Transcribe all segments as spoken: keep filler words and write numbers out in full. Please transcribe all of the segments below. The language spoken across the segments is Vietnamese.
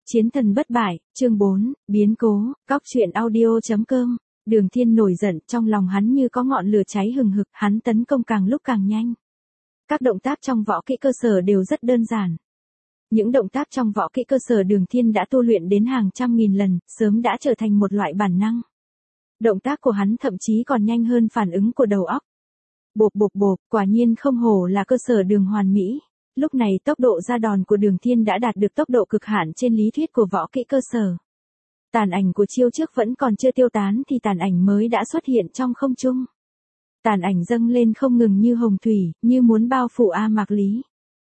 Chiến thần bất bại, chương bốn, biến cố, cóc truyện audio chấm com. Đường Thiên nổi giận, trong lòng hắn như có ngọn lửa cháy hừng hực, hắn tấn công càng lúc càng nhanh. Các động tác trong võ kỹ cơ sở đều rất đơn giản. Những động tác trong võ kỹ cơ sở Đường Thiên đã tu luyện đến hàng trăm nghìn lần, sớm đã trở thành một loại bản năng. Động tác của hắn thậm chí còn nhanh hơn phản ứng của đầu óc. Bộp bộp bộp, quả nhiên không hổ là cơ sở đường hoàn mỹ. Lúc này tốc độ ra đòn của Đường Thiên đã đạt được tốc độ cực hạn trên lý thuyết của võ kỹ cơ sở. Tàn ảnh của chiêu trước vẫn còn chưa tiêu tán thì tàn ảnh mới đã xuất hiện trong không trung. Tàn ảnh dâng lên không ngừng như hồng thủy, như muốn bao phủ A Mạc Lý.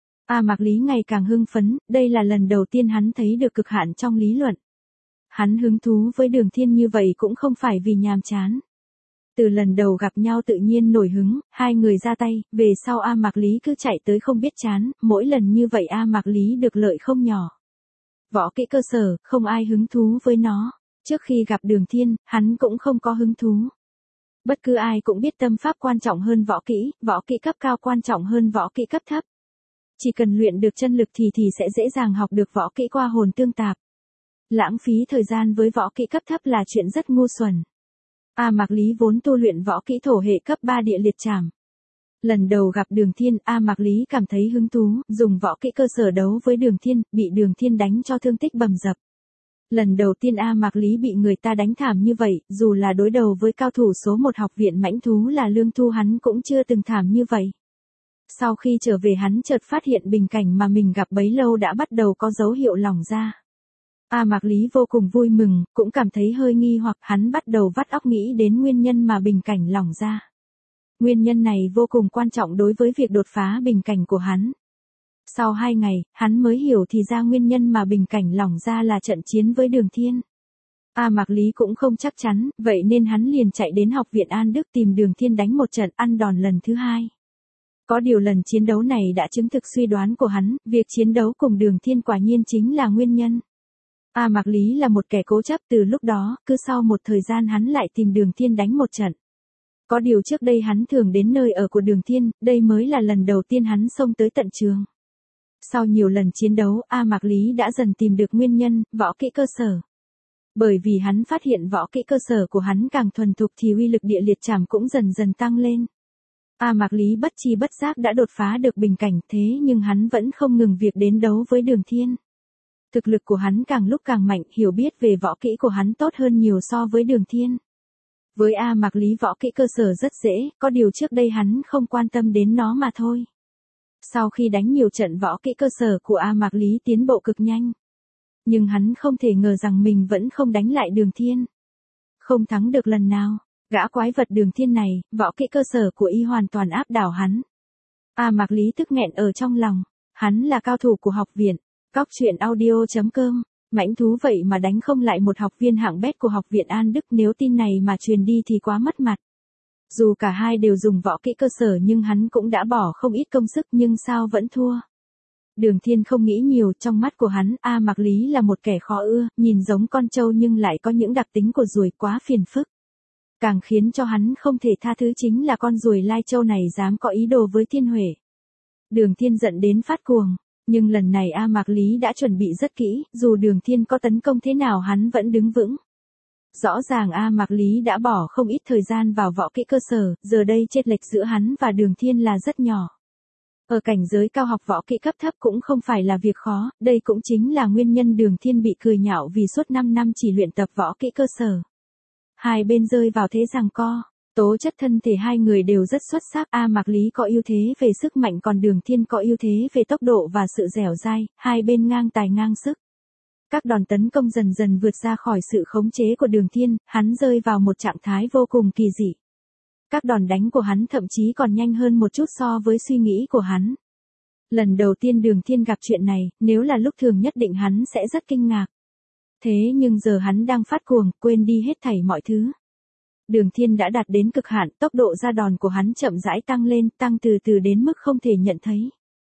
A Mạc Lý ngày càng hưng phấn, đây là lần đầu tiên hắn thấy được cực hạn trong lý luận. Hắn hứng thú với Đường Thiên như vậy cũng không phải vì nhàm chán. Từ lần đầu gặp nhau tự nhiên nổi hứng, hai người ra tay, về sau A Mạc Lý cứ chạy tới không biết chán, mỗi lần như vậy A Mạc Lý được lợi không nhỏ. Võ kỹ cơ sở, không ai hứng thú với nó. Trước khi gặp Đường Thiên, hắn cũng không có hứng thú. Bất cứ ai cũng biết tâm pháp quan trọng hơn võ kỹ, võ kỹ cấp cao quan trọng hơn võ kỹ cấp thấp. Chỉ cần luyện được chân lực thì thì sẽ dễ dàng học được võ kỹ qua hồn tương tạp. Lãng phí thời gian với võ kỹ cấp thấp là chuyện rất ngu xuẩn. A Mạc Lý vốn tu luyện võ kỹ thổ hệ cấp ba địa liệt trảm. Lần đầu gặp Đường Thiên, A Mạc Lý cảm thấy hứng thú, dùng võ kỹ cơ sở đấu với Đường Thiên, bị Đường Thiên đánh cho thương tích bầm dập. Lần đầu tiên A Mạc Lý bị người ta đánh thảm như vậy, dù là đối đầu với cao thủ số một học viện mãnh thú là Lương Thu hắn cũng chưa từng thảm như vậy. Sau khi trở về hắn chợt phát hiện bình cảnh mà mình gặp bấy lâu đã bắt đầu có dấu hiệu lỏng ra. A Mạc Lý vô cùng vui mừng, cũng cảm thấy hơi nghi hoặc hắn bắt đầu vắt óc nghĩ đến nguyên nhân mà bình cảnh lỏng ra. Nguyên nhân này vô cùng quan trọng đối với việc đột phá bình cảnh của hắn. Sau hai ngày, hắn mới hiểu thì ra nguyên nhân mà bình cảnh lỏng ra là trận chiến với Đường Thiên. A Mạc Lý cũng không chắc chắn, vậy nên hắn liền chạy đến học viện An Đức tìm Đường Thiên đánh một trận ăn đòn lần thứ hai. Có điều lần chiến đấu này đã chứng thực suy đoán của hắn, việc chiến đấu cùng Đường Thiên quả nhiên chính là nguyên nhân. A Mạc Lý là một kẻ cố chấp từ lúc đó, cứ sau một thời gian hắn lại tìm Đường Thiên đánh một trận. Có điều trước đây hắn thường đến nơi ở của Đường Thiên, đây mới là lần đầu tiên hắn xông tới tận trường. Sau nhiều lần chiến đấu, A Mạc Lý đã dần tìm được nguyên nhân, võ kỹ cơ sở. Bởi vì hắn phát hiện võ kỹ cơ sở của hắn càng thuần thục thì uy lực địa liệt trảm cũng dần dần tăng lên. A Mạc Lý bất chi bất giác đã đột phá được bình cảnh, thế nhưng hắn vẫn không ngừng việc đến đấu với Đường Thiên. Thực lực của hắn càng lúc càng mạnh, hiểu biết về võ kỹ của hắn tốt hơn nhiều so với Đường Thiên. Với A Mạc Lý võ kỹ cơ sở rất dễ, có điều trước đây hắn không quan tâm đến nó mà thôi. Sau khi đánh nhiều trận võ kỹ cơ sở của A Mạc Lý tiến bộ cực nhanh. Nhưng hắn không thể ngờ rằng mình vẫn không đánh lại Đường Thiên. Không thắng được lần nào, gã quái vật Đường Thiên này, võ kỹ cơ sở của y hoàn toàn áp đảo hắn. A Mạc Lý tức nghẹn ở trong lòng, hắn là cao thủ của học viện. Cóc truyện audio chấm com, mãnh thú vậy mà đánh không lại một học viên hạng bét của học viện An Đức, nếu tin này mà truyền đi thì quá mất mặt. Dù cả hai đều dùng võ kỹ cơ sở nhưng hắn cũng đã bỏ không ít công sức nhưng sao vẫn thua. Đường Thiên không nghĩ nhiều, trong mắt của hắn, A Mạc Lý là một kẻ khó ưa, nhìn giống con trâu nhưng lại có những đặc tính của ruồi quá phiền phức. Càng khiến cho hắn không thể tha thứ chính là con ruồi lai châu này dám có ý đồ với Thiên Huệ. Đường Thiên giận đến phát cuồng. Nhưng lần này A Mạc Lý đã chuẩn bị rất kỹ, dù Đường Thiên có tấn công thế nào hắn vẫn đứng vững. Rõ ràng A Mạc Lý đã bỏ không ít thời gian vào võ kỹ cơ sở, giờ đây chênh lệch giữa hắn và Đường Thiên là rất nhỏ. Ở cảnh giới cao học võ kỹ cấp thấp cũng không phải là việc khó, đây cũng chính là nguyên nhân Đường Thiên bị cười nhạo vì suốt năm năm chỉ luyện tập võ kỹ cơ sở. Hai bên rơi vào thế giằng co. Tố chất thân thể hai người đều rất xuất sắc, A Mạc Lý có ưu thế về sức mạnh còn Đường Thiên có ưu thế về tốc độ và sự dẻo dai, hai bên ngang tài ngang sức. Các đòn tấn công dần dần vượt ra khỏi sự khống chế của Đường Thiên, hắn rơi vào một trạng thái vô cùng kỳ dị. Các đòn đánh của hắn thậm chí còn nhanh hơn một chút so với suy nghĩ của hắn. Lần đầu tiên Đường Thiên gặp chuyện này, nếu là lúc thường nhất định hắn sẽ rất kinh ngạc. Thế nhưng giờ hắn đang phát cuồng, quên đi hết thảy mọi thứ. Đường Thiên đã đạt đến cực hạn, tốc độ ra đòn của hắn chậm rãi tăng lên, tăng từ từ đến mức không thể nhận thấy.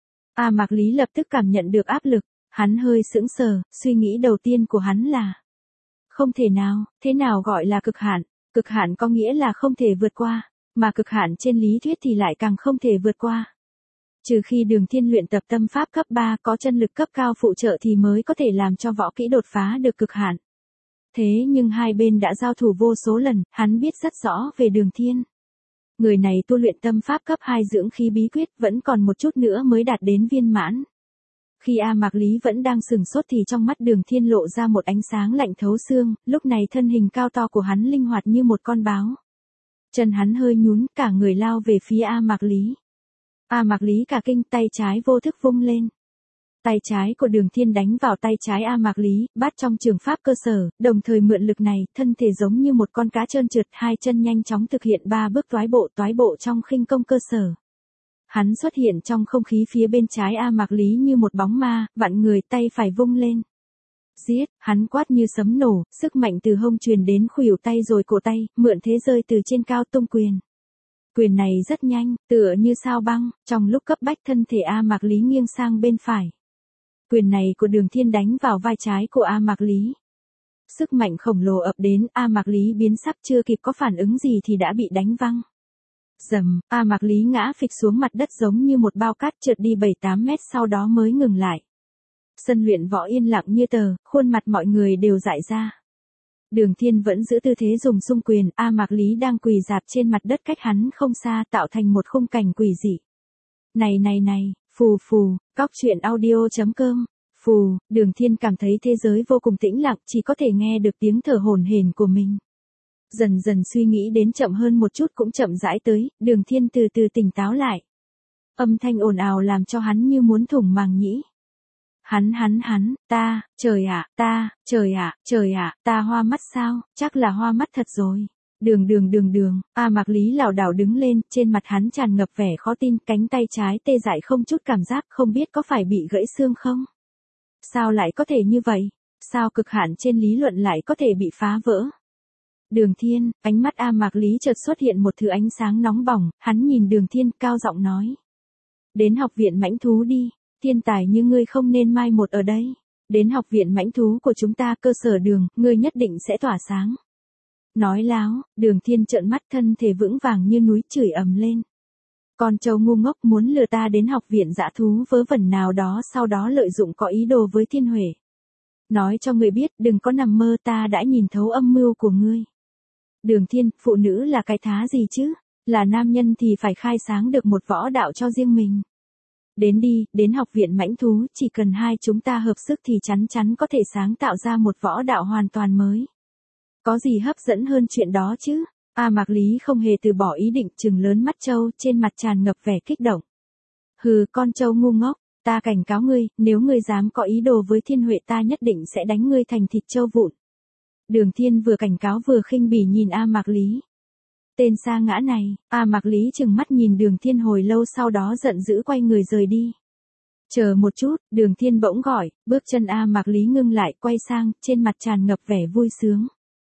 A Mạc Lý lập tức cảm nhận được áp lực, hắn hơi sững sờ, suy nghĩ đầu tiên của hắn là không thể nào, thế nào gọi là cực hạn, cực hạn có nghĩa là không thể vượt qua, mà cực hạn trên lý thuyết thì lại càng không thể vượt qua. Trừ khi Đường Thiên luyện tập tâm pháp cấp ba có chân lực cấp cao phụ trợ thì mới có thể làm cho võ kỹ đột phá được cực hạn. Thế nhưng hai bên đã giao thủ vô số lần, hắn biết rất rõ về Đường Thiên. Người này tu luyện tâm pháp cấp hai dưỡng khí bí quyết vẫn còn một chút nữa mới đạt đến viên mãn. Khi A Mạc Lý vẫn đang sừng sốt thì trong mắt Đường Thiên lộ ra một ánh sáng lạnh thấu xương, lúc này thân hình cao to của hắn linh hoạt như một con báo. Chân hắn hơi nhún, cả người lao về phía A Mạc Lý. A Mạc Lý cả kinh, tay trái vô thức vung lên. Tay trái của Đường Thiên đánh vào tay trái A Mạc Lý, bắt trong trường pháp cơ sở, đồng thời mượn lực này, thân thể giống như một con cá trơn trượt, hai chân nhanh chóng thực hiện ba bước toái bộ toái bộ trong khinh công cơ sở. Hắn xuất hiện trong không khí phía bên trái A Mạc Lý như một bóng ma, vặn người, tay phải vung lên. Giết, hắn quát như sấm nổ, sức mạnh từ hông truyền đến khuỷu tay rồi cổ tay, mượn thế rơi từ trên cao tung quyền. Quyền này rất nhanh, tựa như sao băng, trong lúc cấp bách thân thể A Mạc Lý nghiêng sang bên phải. Quyền này của Đường Thiên đánh vào vai trái của A Mạc Lý. Sức mạnh khổng lồ ập đến, A Mạc Lý biến sắc chưa kịp có phản ứng gì thì đã bị đánh văng. Dầm, A Mạc Lý ngã phịch xuống mặt đất giống như một bao cát trượt đi bảy tám mét sau đó mới ngừng lại. Sân luyện võ yên lặng như tờ, khuôn mặt mọi người đều dại ra. Đường Thiên vẫn giữ tư thế dùng xung quyền, A Mạc Lý đang quỳ rạp trên mặt đất cách hắn không xa tạo thành một khung cảnh quỷ dị. Này này này, phù phù, cóc truyện audio chấm com, phù, Đường Thiên cảm thấy thế giới vô cùng tĩnh lặng, chỉ có thể nghe được tiếng thở hổn hển của mình. Dần dần suy nghĩ đến chậm hơn một chút cũng chậm rãi tới, Đường Thiên từ từ tỉnh táo lại. Âm thanh ồn ào làm cho hắn như muốn thủng màng nhĩ. Hắn hắn hắn, ta, trời ạ, ta, trời ạ, trời ạ, ta hoa mắt sao, chắc là hoa mắt thật rồi. Đường đường đường đường, A Mạc Lý lảo đảo đứng lên, trên mặt hắn tràn ngập vẻ khó tin, cánh tay trái tê dại không chút cảm giác, không biết có phải bị gãy xương không? Sao lại có thể như vậy? Sao cực hạn trên lý luận lại có thể bị phá vỡ? Đường Thiên, ánh mắt A Mạc Lý chợt xuất hiện một thứ ánh sáng nóng bỏng, hắn nhìn Đường Thiên cao giọng nói. Đến học viện mãnh thú đi, thiên tài như ngươi không nên mai một ở đây. Đến học viện mãnh thú của chúng ta cơ sở Đường, ngươi nhất định sẽ tỏa sáng. Nói láo, Đường Thiên trợn mắt thân thể vững vàng như núi chửi ầm lên. Con trâu ngu ngốc muốn lừa ta đến học viện dã thú vớ vẩn nào đó sau đó lợi dụng có ý đồ với Thiên Huệ. Nói cho ngươi biết đừng có nằm mơ ta đã nhìn thấu âm mưu của ngươi. Đường Thiên, phụ nữ là cái thá gì chứ, là nam nhân thì phải khai sáng được một võ đạo cho riêng mình. Đến đi, đến học viện mãnh thú, chỉ cần hai chúng ta hợp sức thì chắn chắn có thể sáng tạo ra một võ đạo hoàn toàn mới. Có gì hấp dẫn hơn chuyện đó chứ? A Mạc Lý không hề từ bỏ ý định, trừng lớn mắt trâu, trên mặt tràn ngập vẻ kích động. Hừ, con trâu ngu ngốc, ta cảnh cáo ngươi, nếu ngươi dám có ý đồ với Thiên Huệ ta nhất định sẽ đánh ngươi thành thịt trâu vụn. Đường Thiên vừa cảnh cáo vừa khinh bỉ nhìn A Mạc Lý. Tên sa ngã này, A Mạc Lý trừng mắt nhìn Đường Thiên hồi lâu sau đó giận dữ quay người rời đi. Chờ một chút, Đường Thiên bỗng gọi, bước chân A Mạc Lý ngưng lại, quay sang, trên mặt tràn ngập vẻ vui sướng.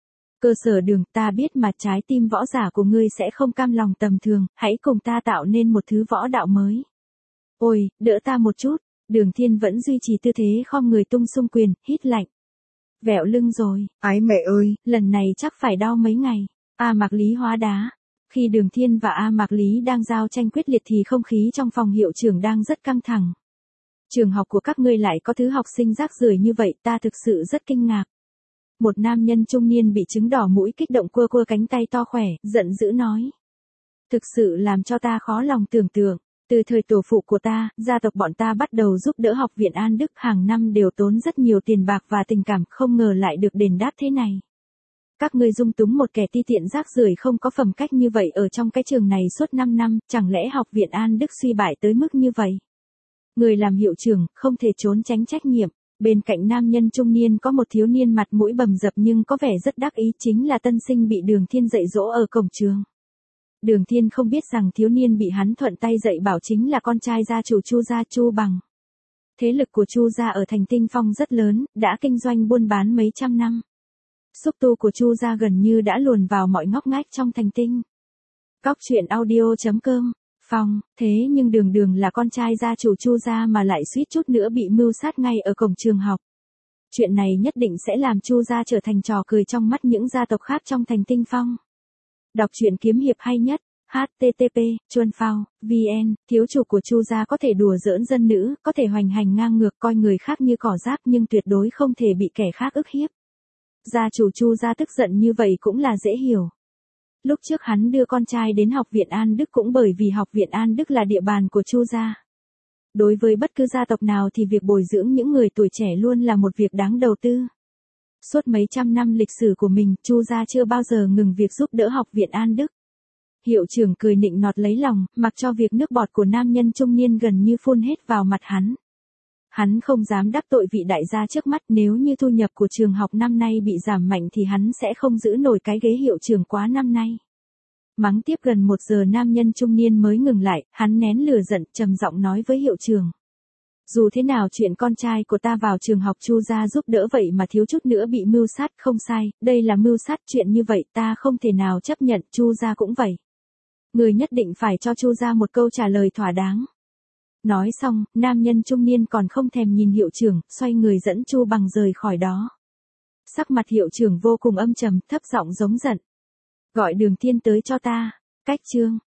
Cơ sở Đường, ta biết mà trái tim võ giả của ngươi sẽ không cam lòng tầm thường, hãy cùng ta tạo nên một thứ võ đạo mới. Ôi, đỡ ta một chút, Đường Thiên vẫn duy trì tư thế khom người tung xung quyền, hít lạnh. Vẹo lưng rồi, ái mẹ ơi, lần này chắc phải đau mấy ngày. A Mạc Lý hóa đá. Khi Đường Thiên và A Mạc Lý đang giao tranh quyết liệt thì không khí trong phòng hiệu trưởng đang rất căng thẳng. Trường học của các ngươi lại có thứ học sinh rác rưởi như vậy, ta thực sự rất kinh ngạc. Một nam nhân trung niên bị chứng đỏ mũi kích động cua cua cánh tay to khỏe, giận dữ nói. Thực sự làm cho ta khó lòng tưởng tượng. Từ thời tổ phụ của ta, gia tộc bọn ta bắt đầu giúp đỡ học viện An Đức, hàng năm đều tốn rất nhiều tiền bạc và tình cảm, không ngờ lại được đền đáp thế này. Các ngươi dung túng một kẻ ti tiện rác rưởi không có phẩm cách như vậy ở trong cái trường này suốt năm năm, chẳng lẽ học viện An Đức suy bại tới mức như vậy? Người làm hiệu trưởng, không thể trốn tránh trách nhiệm. Bên cạnh nam nhân trung niên có một thiếu niên mặt mũi bầm dập nhưng có vẻ rất đắc ý, chính là tân sinh bị Đường Thiên dạy dỗ ở cổng trường. Đường Thiên không biết rằng thiếu niên bị hắn thuận tay dạy bảo chính là con trai gia chủ Chu gia Chu Bằng. Thế lực của Chu gia ở thành Tinh Phong rất lớn, đã kinh doanh buôn bán mấy trăm năm. Xúc tu của Chu gia gần như đã luồn vào mọi ngóc ngách trong thành Tinh. Cóc truyện audio chấm com, Phong, thế nhưng Đường Đường là con trai gia chủ Chu gia mà lại suýt chút nữa bị mưu sát ngay ở cổng trường học. Chuyện này nhất định sẽ làm Chu gia trở thành trò cười trong mắt những gia tộc khác trong thành Tinh Phong. Đọc truyện kiếm hiệp hay nhất. H T T P, chuan phao, V N, thiếu chủ của Chu gia có thể đùa giỡn dân nữ, có thể hoành hành ngang ngược coi người khác như cỏ rác nhưng tuyệt đối không thể bị kẻ khác ức hiếp. Gia chủ Chu gia tức giận như vậy cũng là dễ hiểu. Lúc trước hắn đưa con trai đến học viện An Đức cũng bởi vì học viện An Đức là địa bàn của Chu gia. Đối với bất cứ gia tộc nào thì việc bồi dưỡng những người tuổi trẻ luôn là một việc đáng đầu tư. Suốt mấy trăm năm lịch sử của mình, Chu gia chưa bao giờ ngừng việc giúp đỡ học viện An Đức. Hiệu trưởng cười nịnh nọt lấy lòng, mặc cho việc nước bọt của nam nhân trung niên gần như phun hết vào mặt hắn. Hắn không dám đắc tội vị đại gia trước mắt, nếu như thu nhập của trường học năm nay bị giảm mạnh thì hắn sẽ không giữ nổi cái ghế hiệu trưởng quá năm nay. Mắng tiếp gần một giờ nam nhân trung niên mới ngừng lại, hắn nén lửa giận, trầm giọng nói với hiệu trưởng. Dù thế nào chuyện con trai của ta vào trường học Chu gia giúp đỡ vậy mà thiếu chút nữa bị mưu sát, không sai, đây là mưu sát, chuyện như vậy ta không thể nào chấp nhận, Chu gia cũng vậy. Người nhất định phải cho Chu gia một câu trả lời thỏa đáng. Nói xong, nam nhân trung niên còn không thèm nhìn hiệu trưởng, xoay người dẫn Chu Bằng rời khỏi đó. Sắc mặt hiệu trưởng vô cùng âm trầm, thấp giọng giống giận. Gọi Đường Thiên tới cho ta. Cách chương